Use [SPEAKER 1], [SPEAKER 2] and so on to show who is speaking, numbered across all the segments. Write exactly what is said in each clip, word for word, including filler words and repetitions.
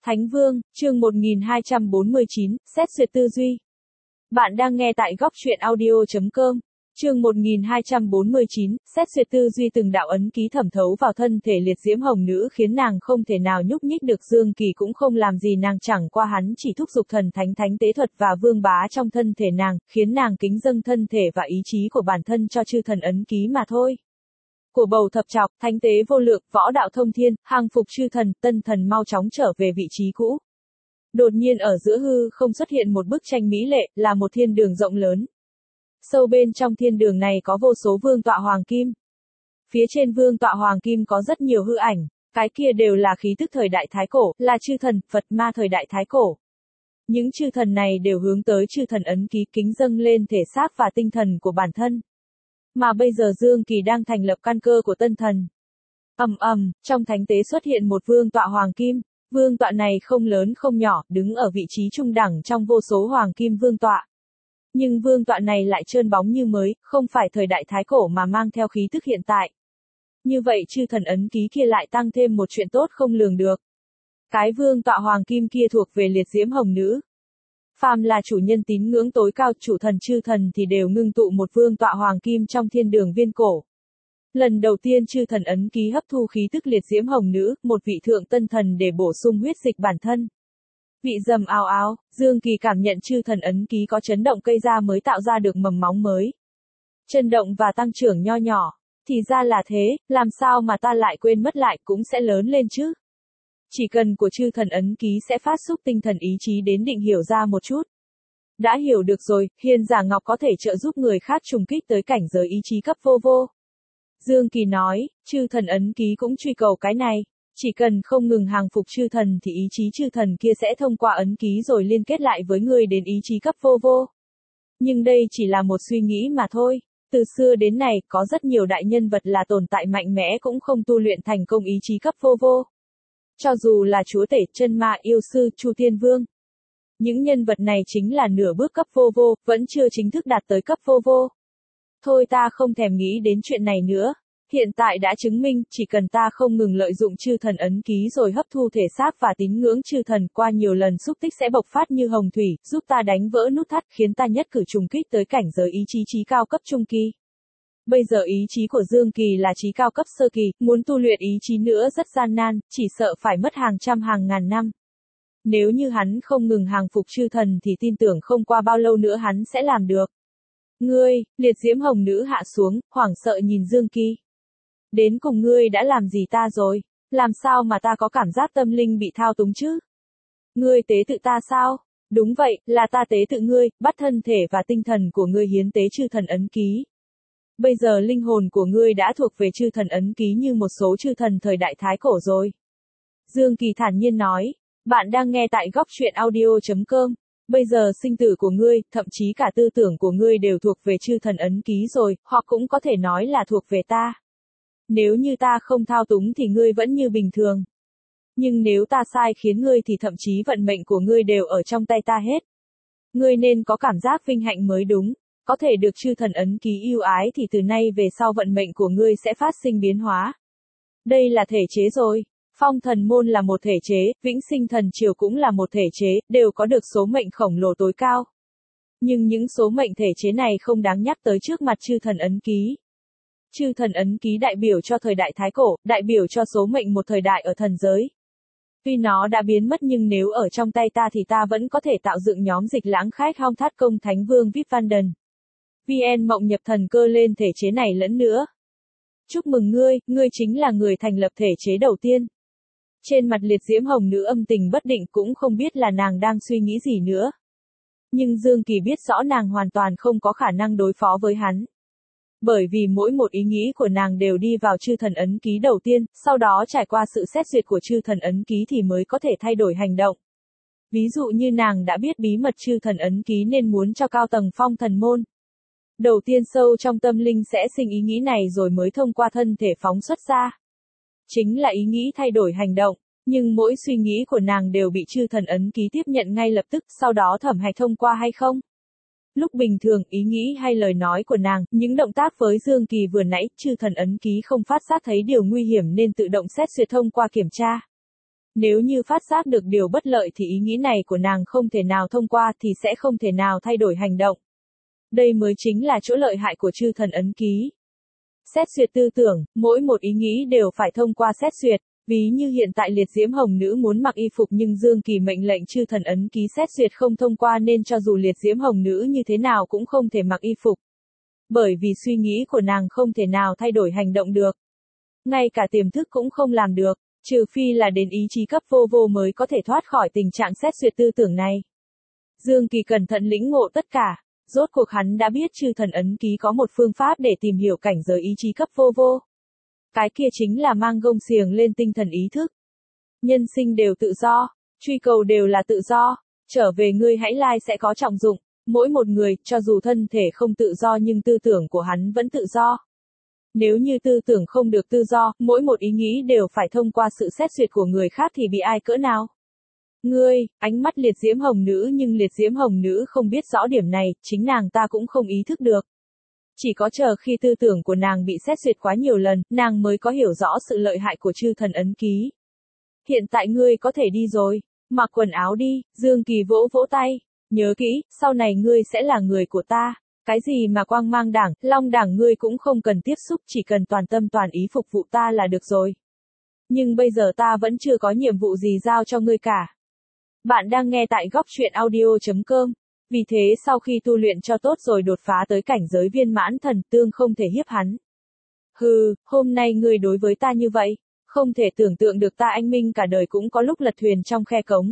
[SPEAKER 1] Thánh Vương, chương một nghìn hai trăm bốn mươi chín, xét duyệt tư duy. Bạn đang nghe tại góc truyện audio chấm com. Chương một nghìn hai trăm bốn mươi chín, xét duyệt tư duy. Từng đạo ấn ký thẩm thấu vào thân thể liệt diễm hồng nữ khiến nàng không thể nào nhúc nhích được. Dương Kỳ cũng không làm gì nàng, chẳng qua hắn chỉ thúc giục thần thánh thánh tế thuật và vương bá trong thân thể nàng, khiến nàng kính dâng thân thể và ý chí của bản thân cho chư thần ấn ký mà thôi. Của bầu thập trọc, thánh tế vô lượng, võ đạo thông thiên, hàng phục chư thần, tân thần mau chóng trở về vị trí cũ. Đột nhiên ở giữa hư không xuất hiện một bức tranh mỹ lệ, là một thiên đường rộng lớn. Sâu bên trong thiên đường này có vô số vương tọa hoàng kim. Phía trên vương tọa hoàng kim có rất nhiều hư ảnh, cái kia đều là khí tức thời đại thái cổ, là chư thần, Phật ma thời đại thái cổ. Những chư thần này đều hướng tới chư thần ấn ký, kính dâng lên thể xác và tinh thần của bản thân. Mà bây giờ Dương Kỳ đang thành lập căn cơ của tân thần. Ầm ầm, trong thánh tế xuất hiện một vương tọa hoàng kim, vương tọa này không lớn không nhỏ, đứng ở vị trí trung đẳng trong vô số hoàng kim vương tọa. Nhưng vương tọa này lại trơn bóng như mới, không phải thời đại thái cổ mà mang theo khí tức hiện tại. Như vậy chư thần ấn ký kia lại tăng thêm một chuyện tốt không lường được. Cái vương tọa hoàng kim kia thuộc về liệt diễm hồng nữ. Phàm là chủ nhân tín ngưỡng tối cao, chủ thần chư thần thì đều ngưng tụ một vương tọa hoàng kim trong thiên đường viên cổ. Lần đầu tiên chư thần ấn ký hấp thu khí tức liệt diễm hồng nữ, một vị thượng tân thần để bổ sung huyết dịch bản thân. Vị rầm ào ào, Dương Kỳ cảm nhận chư thần ấn ký có chấn động cây ra mới tạo ra được mầm móng mới. Chấn động và tăng trưởng nho nhỏ, thì ra là thế, làm sao mà ta lại quên mất, lại cũng sẽ lớn lên chứ. Chỉ cần của chư thần ấn ký sẽ phát xúc tinh thần ý chí đến định hiểu ra một chút. Đã hiểu được rồi, Hiên Giả Ngọc có thể trợ giúp người khác trùng kích tới cảnh giới ý chí cấp vô vô. Dương Kỳ nói, chư thần ấn ký cũng truy cầu cái này. Chỉ cần không ngừng hàng phục chư thần thì ý chí chư thần kia sẽ thông qua ấn ký rồi liên kết lại với người đến ý chí cấp vô vô. Nhưng đây chỉ là một suy nghĩ mà thôi. Từ xưa đến nay, có rất nhiều đại nhân vật là tồn tại mạnh mẽ cũng không tu luyện thành công ý chí cấp vô vô. Cho dù là chúa tể, chân ma, yêu sư, Chu Thiên Vương. Những nhân vật này chính là nửa bước cấp vô vô, vẫn chưa chính thức đạt tới cấp vô vô. Thôi ta không thèm nghĩ đến chuyện này nữa. Hiện tại đã chứng minh, chỉ cần ta không ngừng lợi dụng chư thần ấn ký rồi hấp thu thể xác và tín ngưỡng chư thần, qua nhiều lần xúc tích sẽ bộc phát như hồng thủy, giúp ta đánh vỡ nút thắt, khiến ta nhất cử trùng kích tới cảnh giới ý chí chí cao cấp trung kỳ. Bây giờ ý chí của Dương Kỳ là chí cao cấp sơ kỳ, muốn tu luyện ý chí nữa rất gian nan, chỉ sợ phải mất hàng trăm hàng ngàn năm. Nếu như hắn không ngừng hàng phục chư thần thì tin tưởng không qua bao lâu nữa hắn sẽ làm được. Ngươi, liệt diễm hồng nữ hạ xuống, hoảng sợ nhìn Dương Kỳ. Đến cùng ngươi đã làm gì ta rồi? Làm sao mà ta có cảm giác tâm linh bị thao túng chứ? Ngươi tế tự ta sao? Đúng vậy, là ta tế tự ngươi, bắt thân thể và tinh thần của ngươi hiến tế chư thần ấn ký. Bây giờ linh hồn của ngươi đã thuộc về chư thần ấn ký như một số chư thần thời đại thái cổ rồi. Dương Kỳ thản nhiên nói, bạn đang nghe tại góc truyện audio chấm com. Bây giờ sinh tử của ngươi, thậm chí cả tư tưởng của ngươi đều thuộc về chư thần ấn ký rồi, hoặc cũng có thể nói là thuộc về ta. Nếu như ta không thao túng thì ngươi vẫn như bình thường. Nhưng nếu ta sai khiến ngươi thì thậm chí vận mệnh của ngươi đều ở trong tay ta hết. Ngươi nên có cảm giác vinh hạnh mới đúng. Có thể được chư thần ấn ký yêu ái thì từ nay về sau vận mệnh của ngươi sẽ phát sinh biến hóa. Đây là thể chế rồi. Phong thần môn là một thể chế, vĩnh sinh thần triều cũng là một thể chế, đều có được số mệnh khổng lồ tối cao. Nhưng những số mệnh thể chế này không đáng nhắc tới trước mặt chư thần ấn ký. Chư thần ấn ký đại biểu cho thời đại thái cổ, đại biểu cho số mệnh một thời đại ở thần giới. Tuy nó đã biến mất nhưng nếu ở trong tay ta thì ta vẫn có thể tạo dựng nhóm dịch lãng khách hong thát công thánh vương vê i pê Vanden. vê en mộng nhập thần cơ lên thể chế này lẫn nữa. Chúc mừng ngươi, ngươi chính là người thành lập thể chế đầu tiên. Trên mặt liệt diễm hồng nữ âm tình bất định, cũng không biết là nàng đang suy nghĩ gì nữa. Nhưng Dương Kỳ biết rõ nàng hoàn toàn không có khả năng đối phó với hắn. Bởi vì mỗi một ý nghĩ của nàng đều đi vào chư thần ấn ký đầu tiên, sau đó trải qua sự xét duyệt của chư thần ấn ký thì mới có thể thay đổi hành động. Ví dụ như nàng đã biết bí mật chư thần ấn ký nên muốn cho cao tầng phong thần môn. Đầu tiên sâu trong tâm linh sẽ sinh ý nghĩ này rồi mới thông qua thân thể phóng xuất ra. Chính là ý nghĩ thay đổi hành động, nhưng mỗi suy nghĩ của nàng đều bị chư thần ấn ký tiếp nhận ngay lập tức, sau đó thẩm hạch thông qua hay không. Lúc bình thường, ý nghĩ hay lời nói của nàng, những động tác với Dương Kỳ vừa nãy, chư thần ấn ký không phát giác thấy điều nguy hiểm nên tự động xét duyệt thông qua kiểm tra. Nếu như phát giác được điều bất lợi thì ý nghĩ này của nàng không thể nào thông qua thì sẽ không thể nào thay đổi hành động. Đây mới chính là chỗ lợi hại của chư thần ấn ký. Xét duyệt tư tưởng, mỗi một ý nghĩ đều phải thông qua xét duyệt. Ví như hiện tại liệt diễm hồng nữ muốn mặc y phục nhưng Dương Kỳ mệnh lệnh chư thần ấn ký xét duyệt không thông qua nên cho dù liệt diễm hồng nữ như thế nào cũng không thể mặc y phục. Bởi vì suy nghĩ của nàng không thể nào thay đổi hành động được. Ngay cả tiềm thức cũng không làm được, trừ phi là đến ý chí cấp vô vô mới có thể thoát khỏi tình trạng xét duyệt tư tưởng này. Dương Kỳ cẩn thận lĩnh ngộ tất cả, rốt cuộc hắn đã biết chư thần ấn ký có một phương pháp để tìm hiểu cảnh giới ý chí cấp vô vô. Cái kia chính là mang gông xiềng lên tinh thần ý thức. Nhân sinh đều tự do, truy cầu đều là tự do, trở về ngươi hãy lai sẽ có trọng dụng, mỗi một người, cho dù thân thể không tự do nhưng tư tưởng của hắn vẫn tự do. Nếu như tư tưởng không được tự do, mỗi một ý nghĩ đều phải thông qua sự xét duyệt của người khác thì bị ai cỡ nào? Ngươi, ánh mắt liệt diễm hồng nữ nhưng liệt diễm hồng nữ không biết rõ điểm này, chính nàng ta cũng không ý thức được. Chỉ có chờ khi tư tưởng của nàng bị xét duyệt quá nhiều lần, nàng mới có hiểu rõ sự lợi hại của chư thần ấn ký. Hiện tại ngươi có thể đi rồi, mặc quần áo đi, Dương Kỳ vỗ vỗ tay, nhớ kỹ, sau này ngươi sẽ là người của ta. Cái gì mà quang mang đảng, long đảng ngươi cũng không cần tiếp xúc, chỉ cần toàn tâm toàn ý phục vụ ta là được rồi. Nhưng bây giờ ta vẫn chưa có nhiệm vụ gì giao cho ngươi cả. Bạn đang nghe tại góc truyện audio chấm com. Vì thế sau khi tu luyện cho tốt rồi đột phá tới cảnh giới viên mãn thần tương không thể hiếp hắn. Hừ, hôm nay ngươi đối với ta như vậy, không thể tưởng tượng được ta anh minh cả đời cũng có lúc lật thuyền trong khe cống.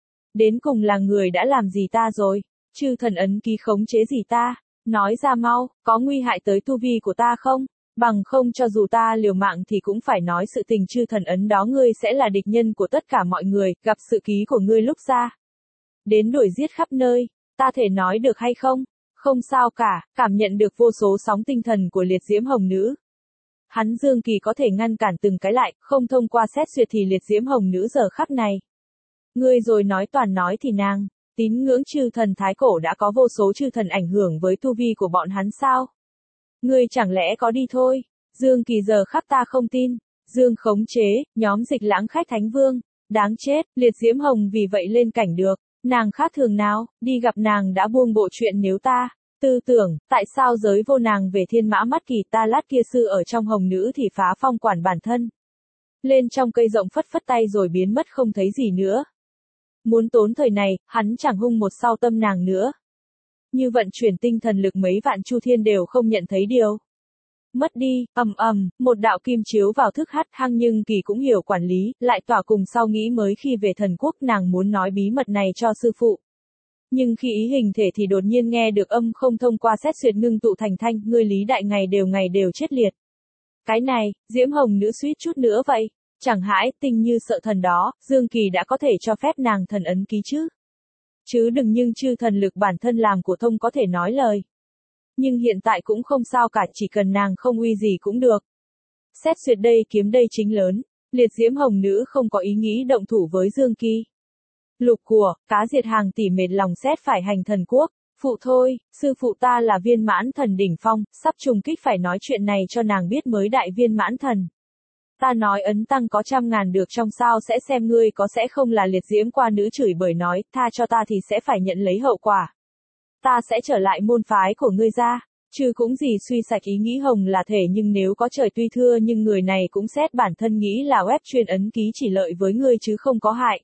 [SPEAKER 1] Đến cùng là người đã làm gì ta rồi, chư thần ấn ký khống chế gì ta, nói ra mau, có nguy hại tới tu vi của ta không, bằng không cho dù ta liều mạng thì cũng phải nói sự tình chư thần ấn đó ngươi sẽ là địch nhân của tất cả mọi người, gặp sự ký của ngươi lúc ra. Đến đuổi giết khắp nơi. Ta thể nói được hay không? Không sao cả, cảm nhận được vô số sóng tinh thần của liệt diễm hồng nữ. Hắn Dương Kỳ có thể ngăn cản từng cái lại, không thông qua xét duyệt thì liệt diễm hồng nữ giờ khắc này. Ngươi rồi nói toàn nói thì nàng, tín ngưỡng chư thần thái cổ đã có vô số chư thần ảnh hưởng với tu vi của bọn hắn sao? Ngươi chẳng lẽ có đi thôi? Dương Kỳ giờ khắc ta không tin. Dương khống chế, nhóm dịch lãng khách thánh vương. Đáng chết, liệt diễm hồng vì vậy lên cảnh được. Nàng khác thường nào, đi gặp nàng đã buông bộ chuyện nếu ta, tư tưởng, tại sao giới vô nàng về thiên mã mắt kỳ ta lát kia sư ở trong hồng nữ thì phá phong quản bản thân. Lên trong cây rộng phất phất tay rồi biến mất không thấy gì nữa. Muốn tốn thời này, hắn chẳng hung một sau tâm nàng nữa. Như vận chuyển tinh thần lực mấy vạn chu thiên đều không nhận thấy điều. Mất đi, ầm ầm, một đạo kim chiếu vào thức hắt hăng nhưng Kỳ cũng hiểu quản lý, lại tỏa cùng sau nghĩ mới khi về thần quốc nàng muốn nói bí mật này cho sư phụ. Nhưng khi ý hình thể thì đột nhiên nghe được âm không thông qua xét duyệt ngưng tụ thành thanh, ngươi lý đại ngày đều ngày đều chết liệt. Cái này, diễm hồng nữ suýt chút nữa vậy, chẳng hãi, tinh như sợ thần đó, Dương Kỳ đã có thể cho phép nàng thần ấn ký chứ. Chứ đừng nhưng chư thần lực bản thân làm của thông có thể nói lời. Nhưng hiện tại cũng không sao cả, chỉ cần nàng không uy gì cũng được. Xét duyệt đây kiếm đây chính lớn, liệt diễm hồng nữ không có ý nghĩ động thủ với Dương Kỳ. Lục của, cá diệt hàng tỷ mệt lòng xét phải hành thần quốc, phụ thôi, sư phụ ta là viên mãn thần đỉnh phong, sắp trùng kích phải nói chuyện này cho nàng biết mới đại viên mãn thần. Ta nói ấn tăng có trăm ngàn được trong sao sẽ xem ngươi có sẽ không là liệt diễm qua nữ chửi bởi nói, tha cho ta thì sẽ phải nhận lấy hậu quả. Ta sẽ trở lại môn phái của ngươi ra, chứ cũng gì suy sạch ý nghĩ hồng là thể nhưng nếu có trời tuy thưa nhưng người này cũng xét bản thân nghĩ là web chuyên ấn ký chỉ lợi với ngươi chứ không có hại.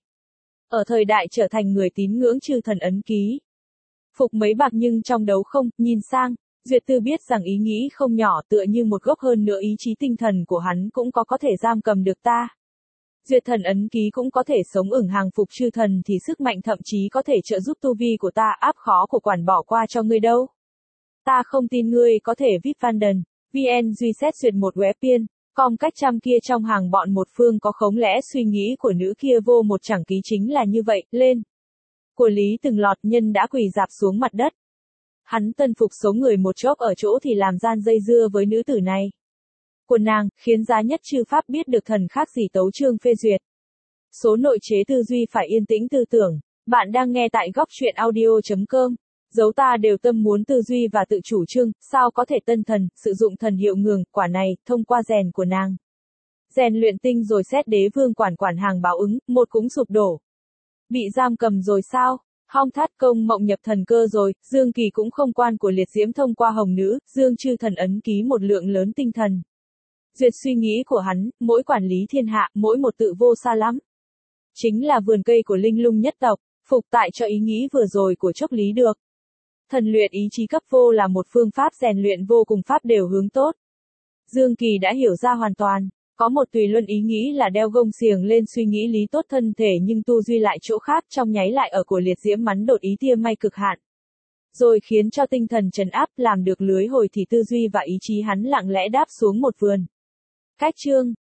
[SPEAKER 1] Ở thời đại trở thành người tín ngưỡng chư thần ấn ký. Phục mấy bạc nhưng trong đấu không, nhìn sang, Duyệt Tư biết rằng ý nghĩ không nhỏ tựa như một gốc hơn nữa ý chí tinh thần của hắn cũng có có thể giam cầm được ta. Duyệt thần ấn ký cũng có thể sống ửng hàng phục chư thần thì sức mạnh thậm chí có thể trợ giúp tu vi của ta áp khó của quản bỏ qua cho ngươi đâu. Ta không tin ngươi có thể vip Vanden, vn duy xét duyệt một web piên, com cách trăm kia trong hàng bọn một phương có khống lẽ suy nghĩ của nữ kia vô một chẳng ký chính là như vậy, lên. Của Lý từng lọt nhân đã quỳ dạp xuống mặt đất. Hắn tân phục số người một chốc ở chỗ thì làm gian dây dưa với nữ tử này. Của nàng, khiến giá nhất chư pháp biết được thần khác gì tấu chương phê duyệt. Số nội chế tư duy phải yên tĩnh tư tưởng. Bạn đang nghe tại góc truyện audio chấm com. Dấu ta đều tâm muốn tư duy và tự chủ trương, sao có thể tân thần, sử dụng thần hiệu ngường, quả này, thông qua rèn của nàng. Rèn luyện tinh rồi xét đế vương quản quản hàng báo ứng, một cũng sụp đổ. Bị giam cầm rồi sao? Hong thắt công mộng nhập thần cơ rồi, Dương Kỳ cũng không quan của liệt diễm thông qua hồng nữ, Dương chư thần ấn ký một lượng lớn tinh thần. Duyệt suy nghĩ của hắn, mỗi quản lý thiên hạ, mỗi một tự vô xa lắm. Chính là vườn cây của linh lung nhất tộc, phục tại cho ý nghĩ vừa rồi của chốc lý được. Thần luyện ý chí cấp vô là một phương pháp rèn luyện vô cùng pháp đều hướng tốt. Dương Kỳ đã hiểu ra hoàn toàn, có một tùy luân ý nghĩ là đeo gông xiềng lên suy nghĩ lý tốt thân thể nhưng tu duy lại chỗ khác trong nháy lại ở của liệt diễm mắn đột ý tia may cực hạn. Rồi khiến cho tinh thần trấn áp làm được lưới hồi thì tư duy và ý chí hắn lặng lẽ đáp xuống một vườn. Cách chương